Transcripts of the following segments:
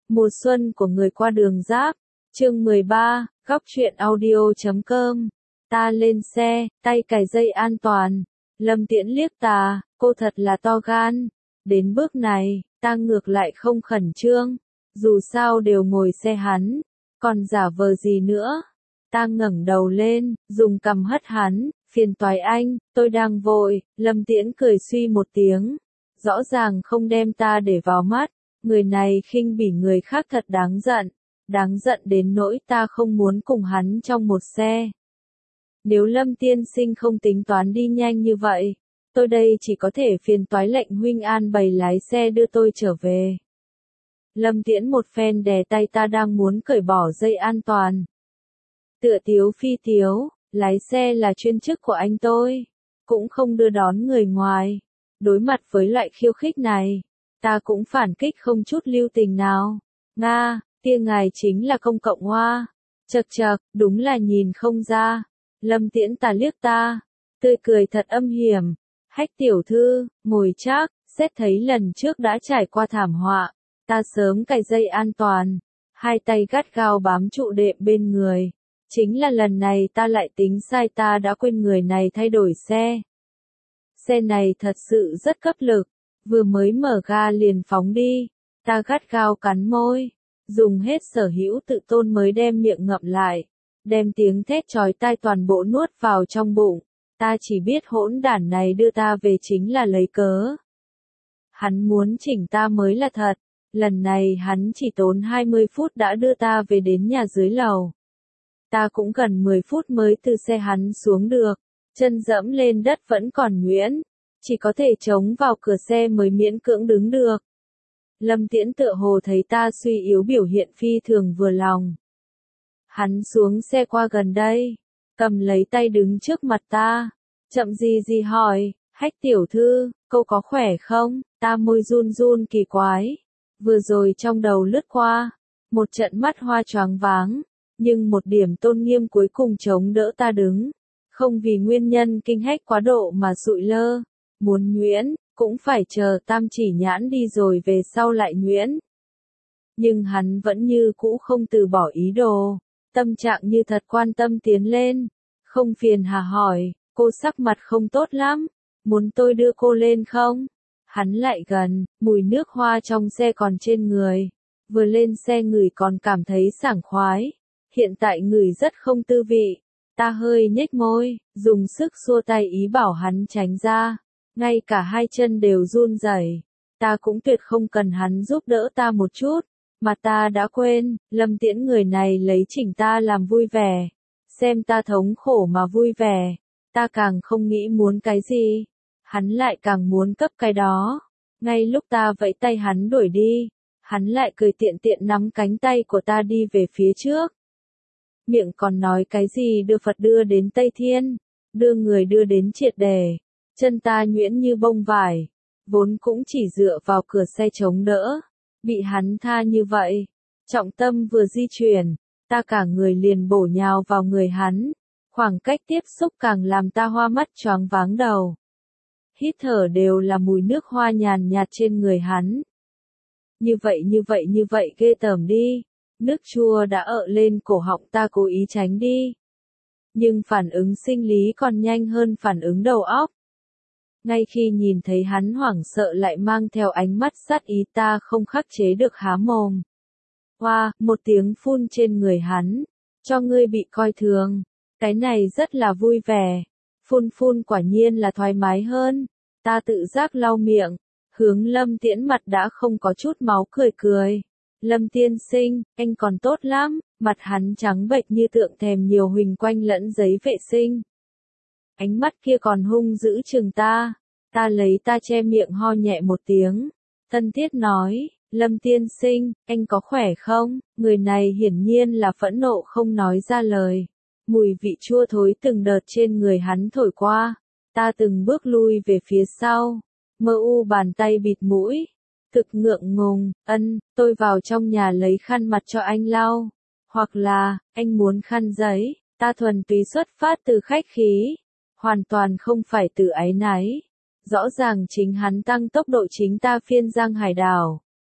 Mùa xuân của người qua đường Giáp, chương 13, góc truyện audio.com. Ta lên xe, tay cài dây an toàn. Lâm Tiễn liếc ta, cô thật là to gan. Đến bước này, ta ngược lại không khẩn trương. Dù sao đều ngồi xe hắn, còn giả vờ gì nữa. Ta ngẩng đầu lên, dùng cằm hất hắn, phiền toái anh, tôi đang vội. Lâm Tiễn cười suy một tiếng. Rõ ràng không đem ta để vào mắt. Người này khinh bỉ người khác thật đáng giận đến nỗi ta không muốn cùng hắn trong một xe. Nếu Lâm tiên sinh không tính toán đi nhanh như vậy, tôi đây chỉ có thể phiền toái lệnh huynh an bày lái xe đưa tôi trở về. Lâm Tiễn một phen đè tay ta đang muốn cởi bỏ dây an toàn. Tựa tiếu phi tiếu, lái xe là chuyên chức của anh tôi, cũng không đưa đón người ngoài. Đối mặt với loại khiêu khích này, ta cũng phản kích không chút lưu tình nào. Nga, tia ngài chính là công cộng hoa. Chậc chậc, đúng là nhìn không ra. Lâm Tiễn ta liếc ta, tươi cười thật âm hiểm. Hách tiểu thư, ngồi chắc, xét thấy lần trước đã trải qua thảm họa. Ta sớm cài dây an toàn, hai tay gắt gao bám trụ đệm bên người. Chính là lần này ta lại tính sai, ta đã quên người này thay đổi xe. Xe này thật sự rất cấp lực, vừa mới mở ga liền phóng đi. Ta gắt gao cắn môi, dùng hết sở hữu tự tôn mới đem miệng ngậm lại, đem tiếng thét chói tai toàn bộ nuốt vào trong bụng. Ta chỉ biết hỗn đản này đưa ta về chính là lấy cớ. Hắn muốn chỉnh ta mới là thật, lần này hắn chỉ tốn 20 phút đã đưa ta về đến nhà dưới lầu. Ta cũng gần 10 phút mới từ xe hắn xuống được, chân dẫm lên đất vẫn còn nhuyễn, chỉ có thể chống vào cửa xe mới miễn cưỡng đứng được. Lâm Tiễn tựa hồ thấy ta suy yếu biểu hiện phi thường vừa lòng. Hắn xuống xe qua gần đây, cầm lấy tay đứng trước mặt ta, chậm gì hỏi, Hách tiểu thư, cô có khỏe không? Ta môi run run kỳ quái, vừa rồi trong đầu lướt qua, một trận mắt hoa choáng váng, nhưng một điểm tôn nghiêm cuối cùng chống đỡ ta đứng, không vì nguyên nhân kinh hách quá độ mà sụi lơ, muốn nhuyễn, cũng phải chờ tam chỉ nhãn đi rồi về sau lại nhuyễn. Nhưng hắn vẫn như cũ không từ bỏ ý đồ, tâm trạng như thật quan tâm tiến lên, không phiền hà hỏi, cô sắc mặt không tốt lắm, muốn tôi đưa cô lên không? Hắn lại gần, mùi nước hoa trong xe còn trên người, vừa lên xe ngửi còn cảm thấy sảng khoái, hiện tại ngửi rất không tư vị. Ta hơi nhếch môi, dùng sức xua tay ý bảo hắn tránh ra, ngay cả hai chân đều run rẩy. Ta cũng tuyệt không cần hắn giúp đỡ ta một chút, mà ta đã quên, Lâm Tiễn người này lấy chỉnh ta làm vui vẻ, xem ta thống khổ mà vui vẻ, ta càng không nghĩ muốn cái gì, hắn lại càng muốn cấp cái đó. Ngay lúc ta vẫy tay hắn đuổi đi, hắn lại cười tiện tiện nắm cánh tay của ta đi về phía trước. Miệng còn nói cái gì đưa Phật đưa đến Tây Thiên, đưa người đưa đến triệt đề, chân ta nhuyễn như bông vải, vốn cũng chỉ dựa vào cửa xe chống đỡ, bị hắn tha như vậy, trọng tâm vừa di chuyển, ta cả người liền bổ nhào vào người hắn, khoảng cách tiếp xúc càng làm ta hoa mắt choáng váng đầu. Hít thở đều là mùi nước hoa nhàn nhạt trên người hắn. Như vậy ghê tởm đi. Nước chua đã ợ lên cổ họng, ta cố ý tránh đi. Nhưng phản ứng sinh lý còn nhanh hơn phản ứng đầu óc. Ngay khi nhìn thấy hắn hoảng sợ lại mang theo ánh mắt sát ý, ta không khắc chế được há mồm. Hoa, một tiếng phun trên người hắn. Cho ngươi bị coi thường. Cái này rất là vui vẻ. Phun quả nhiên là thoải mái hơn. Ta tự giác lau miệng. Hướng Lâm Tiễn mặt đã không có chút máu cười. Lâm tiên sinh, anh còn tốt lắm, mặt hắn trắng bệch như tượng thèm nhiều huỳnh quanh lẫn giấy vệ sinh. Ánh mắt kia còn hung dữ chừng ta lấy ta che miệng ho nhẹ một tiếng. Thân thiết nói, Lâm tiên sinh, anh có khỏe không? Người này hiển nhiên là phẫn nộ không nói ra lời. Mùi vị chua thối từng đợt trên người hắn thổi qua. Ta từng bước lui về phía sau, mơ u bàn tay bịt mũi. Thực ngượng ngùng, tôi vào trong nhà lấy khăn mặt cho anh lau. Hoặc là, anh muốn khăn giấy, ta thuần túy xuất phát từ khách khí. Hoàn toàn không phải từ áy náy. Rõ ràng chính hắn tăng tốc độ chính ta phiên giang hải đảo.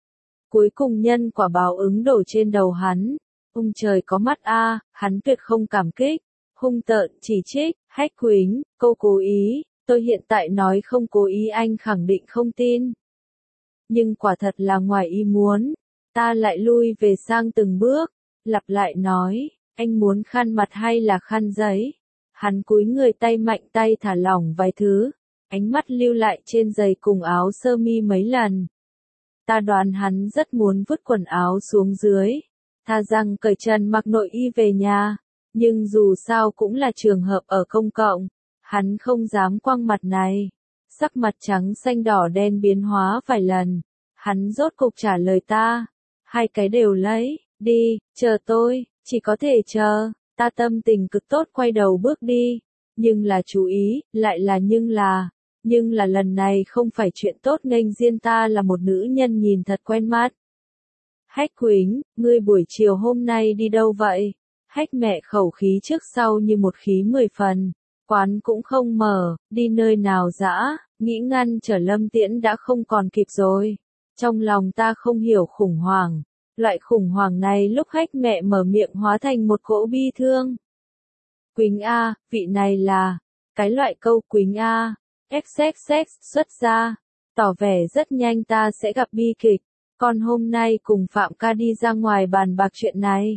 Cuối cùng nhân quả báo ứng đổ trên đầu hắn. Ông trời có mắt a, hắn tuyệt không cảm kích, hung tợn chỉ trích, Hách Quýnh, cô cố ý, tôi hiện tại nói không cố ý anh khẳng định không tin. Nhưng quả thật là ngoài ý muốn, ta lại lui về sang từng bước, lặp lại nói, anh muốn khăn mặt hay là khăn giấy? Hắn cúi người tay mạnh tay thả lỏng vài thứ, ánh mắt lưu lại trên giày cùng áo sơ mi mấy lần. Ta đoán hắn rất muốn vứt quần áo xuống dưới, thà rằng cởi trần mặc nội y về nhà, nhưng dù sao cũng là trường hợp ở công cộng, hắn không dám quăng mặt này. Sắc mặt trắng xanh đỏ đen biến hóa vài lần, hắn rốt cục trả lời ta, hai cái đều lấy, đi, chờ tôi, chỉ có thể chờ, ta tâm tình cực tốt quay đầu bước đi, nhưng là chú ý, lại là nhưng là lần này không phải chuyện tốt nghênh diên ta là một nữ nhân nhìn thật quen mắt. Hách Quýnh, ngươi buổi chiều hôm nay đi đâu vậy? Hách mẹ khẩu khí trước sau như một khí 10 phần, quán cũng không mở, đi nơi nào dã, nghĩ ngăn trở Lâm Tiễn đã không còn kịp rồi. Trong lòng ta không hiểu khủng hoảng, loại khủng hoảng này lúc Hách mẹ mở miệng hóa thành một cỗ bi thương. Quýnh a, vị này là, cái loại câu Quýnh a, XXX xuất ra, tỏ vẻ rất nhanh ta sẽ gặp bi kịch, còn hôm nay cùng Phạm ca đi ra ngoài bàn bạc chuyện này.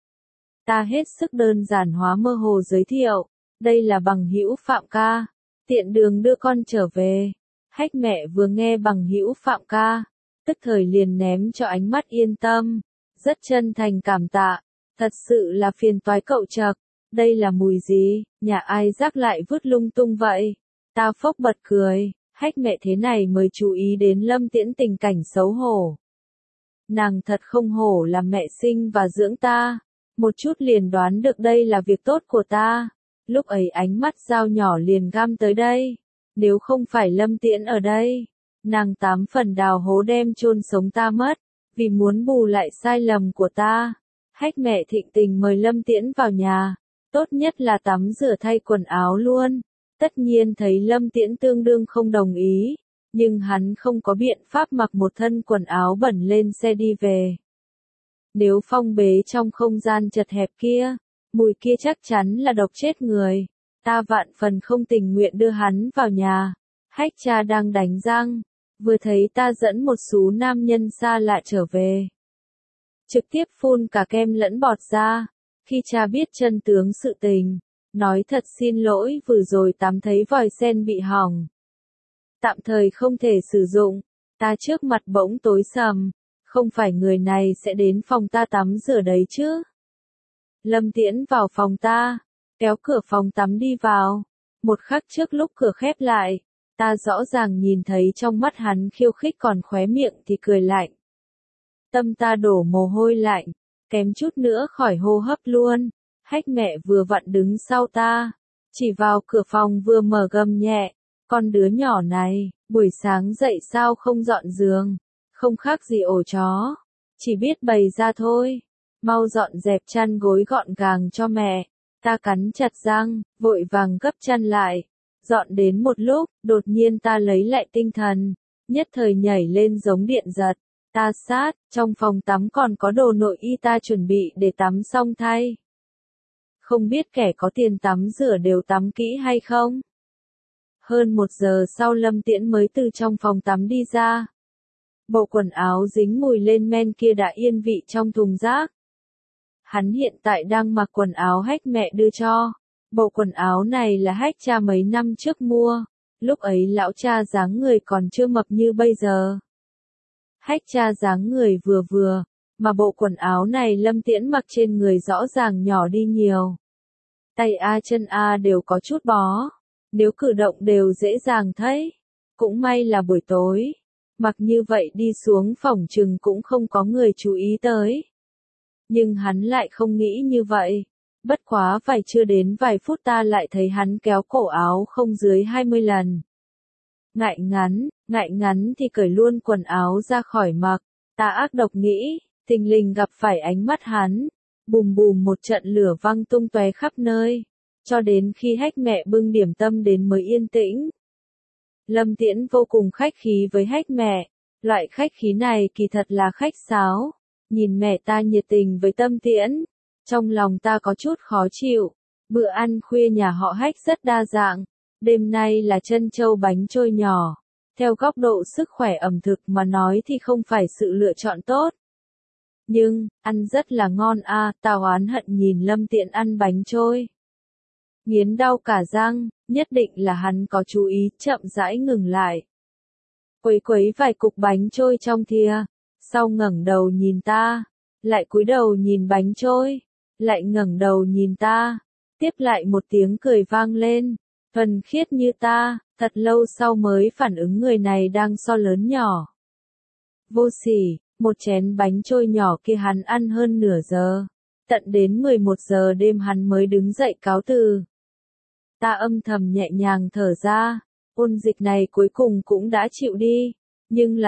Ta hết sức đơn giản hóa mơ hồ giới thiệu, đây là bằng hữu Phạm ca, tiện đường đưa con trở về. Hách mẹ vừa nghe bằng hữu Phạm ca, tức thời liền ném cho ánh mắt yên tâm, rất chân thành cảm tạ, thật sự là phiền toái cậu chậc, đây là mùi gì, nhà ai rác lại vứt lung tung vậy. Ta phốc bật cười, Hách mẹ thế này mới chú ý đến Lâm Tiễn tình cảnh xấu hổ. Nàng thật không hổ là mẹ sinh và dưỡng ta, một chút liền đoán được đây là việc tốt của ta. Lúc ấy ánh mắt dao nhỏ liền găm tới đây, nếu không phải Lâm Tiễn ở đây, nàng 8 phần đào hố đem chôn sống ta mất, vì muốn bù lại sai lầm của ta. Hách mẹ thịnh tình mời Lâm Tiễn vào nhà, tốt nhất là tắm rửa thay quần áo luôn. Tất nhiên thấy Lâm Tiễn tương đương không đồng ý, nhưng hắn không có biện pháp mặc một thân quần áo bẩn lên xe đi về. Nếu phong bế trong không gian chật hẹp kia, mùi kia chắc chắn là độc chết người. Ta vạn phần không tình nguyện đưa hắn vào nhà. Hách cha đang đánh răng, vừa thấy ta dẫn một số nam nhân xa lạ trở về. Trực tiếp phun cả kem lẫn bọt ra, khi cha biết chân tướng sự tình. Nói thật xin lỗi vừa rồi tắm thấy vòi sen bị hỏng. Tạm thời không thể sử dụng, ta trước mặt bỗng tối sầm, không phải người này sẽ đến phòng ta tắm rửa đấy chứ. Lâm Tiễn vào phòng ta, kéo cửa phòng tắm đi vào, một khắc trước lúc cửa khép lại, ta rõ ràng nhìn thấy trong mắt hắn khiêu khích còn khóe miệng thì cười lạnh. Tâm ta đổ mồ hôi lạnh, kém chút nữa khỏi hô hấp luôn. Hách mẹ vừa vặn đứng sau ta, chỉ vào cửa phòng vừa mở gầm nhẹ, con đứa nhỏ này, buổi sáng dậy sao không dọn giường, không khác gì ổ chó, chỉ biết bày ra thôi, mau dọn dẹp chăn gối gọn gàng cho mẹ. Ta cắn chặt răng, vội vàng gấp chăn lại, dọn đến một lúc, đột nhiên ta lấy lại tinh thần, nhất thời nhảy lên giống điện giật, ta sát, trong phòng tắm còn có đồ nội y ta chuẩn bị để tắm xong thay. Không biết kẻ có tiền tắm rửa đều tắm kỹ hay không? Hơn 1 giờ sau Lâm Tiễn mới từ trong phòng tắm đi ra. Bộ quần áo dính mùi lên men kia đã yên vị trong thùng rác. Hắn hiện tại đang mặc quần áo Hách mẹ đưa cho. Bộ quần áo này là Hách cha mấy năm trước mua. Lúc ấy lão cha dáng người còn chưa mập như bây giờ. Hách cha dáng người vừa vừa, mà bộ quần áo này Lâm Tiễn mặc trên người rõ ràng nhỏ đi nhiều. Tay A chân A đều có chút bó, nếu cử động đều dễ dàng thấy. Cũng may là buổi tối, mặc như vậy đi xuống phòng chừng cũng không có người chú ý tới. Nhưng hắn lại không nghĩ như vậy. Bất quá phải chưa đến vài phút ta lại thấy hắn kéo cổ áo không dưới 20 lần. Ngại ngắn thì cởi luôn quần áo ra khỏi mặc. Ta ác độc nghĩ, thình lình gặp phải ánh mắt hắn. Bùm bùm một trận lửa văng tung tóe khắp nơi. Cho đến khi Hách mẹ bưng điểm tâm đến mới yên tĩnh. Lâm Tiễn vô cùng khách khí với Hách mẹ. Loại khách khí này kỳ thật là khách sáo. Nhìn mẹ ta nhiệt tình với Tâm Tiễn, trong lòng ta có chút khó chịu. Bữa ăn khuya nhà họ Hách rất đa dạng. Đêm nay là trân châu bánh trôi nhỏ. Theo góc độ sức khỏe ẩm thực mà nói thì không phải sự lựa chọn tốt. Nhưng, ăn rất là ngon a, ta oán hận nhìn Lâm Tiễn ăn bánh trôi. Nghiến đau cả răng, nhất định là hắn có chú ý, chậm rãi ngừng lại. Quấy quấy vài cục bánh trôi trong thìa, sau ngẩng đầu nhìn ta, lại cúi đầu nhìn bánh trôi, lại ngẩng đầu nhìn ta, tiếp lại một tiếng cười vang lên, thuần khiết như ta, thật lâu sau mới phản ứng người này đang so lớn nhỏ. Vô sỉ, một chén bánh trôi nhỏ kia hắn ăn hơn nửa giờ, tận đến 11 giờ đêm hắn mới đứng dậy cáo từ. Ta âm thầm nhẹ nhàng thở ra, ôn dịch này cuối cùng cũng đã chịu đi, nhưng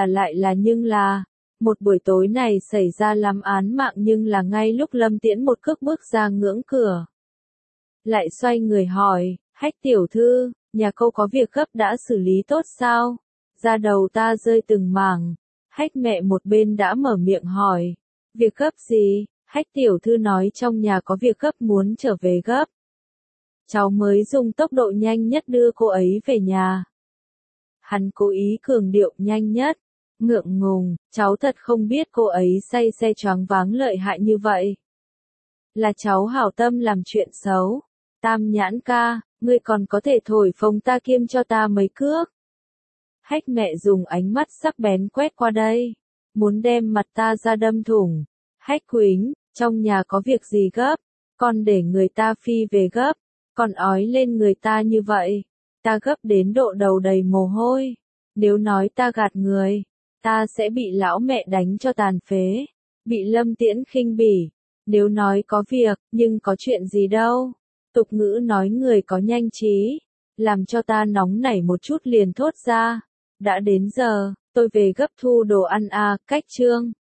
là, một buổi tối này xảy ra lắm án mạng nhưng là ngay lúc Lâm Tiễn một cước bước ra ngưỡng cửa. Lại xoay người hỏi, Hách tiểu thư, nhà cô có việc gấp đã xử lý tốt sao? Da đầu ta rơi từng mảng, Hách mẹ một bên đã mở miệng hỏi, việc gấp gì? Hách tiểu thư nói trong nhà có việc gấp muốn trở về gấp. Cháu mới dùng tốc độ nhanh nhất đưa cô ấy về nhà. Hắn cố ý cường điệu nhanh nhất, ngượng ngùng, cháu thật không biết cô ấy say xe choáng váng lợi hại như vậy. Là cháu hảo tâm làm chuyện xấu. Tam Nhãn ca, ngươi còn có thể thổi phồng ta kiêm cho ta mấy cước. Hách mẹ dùng ánh mắt sắc bén quét qua đây, muốn đem mặt ta ra đâm thủng. Hách Quýnh, trong nhà có việc gì gấp, con để người ta phi về gấp, còn ói lên người ta như vậy, ta gấp đến độ đầu đầy mồ hôi. Nếu nói ta gạt người, ta sẽ bị lão mẹ đánh cho tàn phế, bị Lâm Tiễn khinh bỉ. Nếu nói có việc, nhưng có chuyện gì đâu. Tục ngữ nói người có nhanh trí, làm cho ta nóng nảy một chút liền thốt ra. Đã đến giờ, tôi về gấp thu đồ ăn a, cách chương.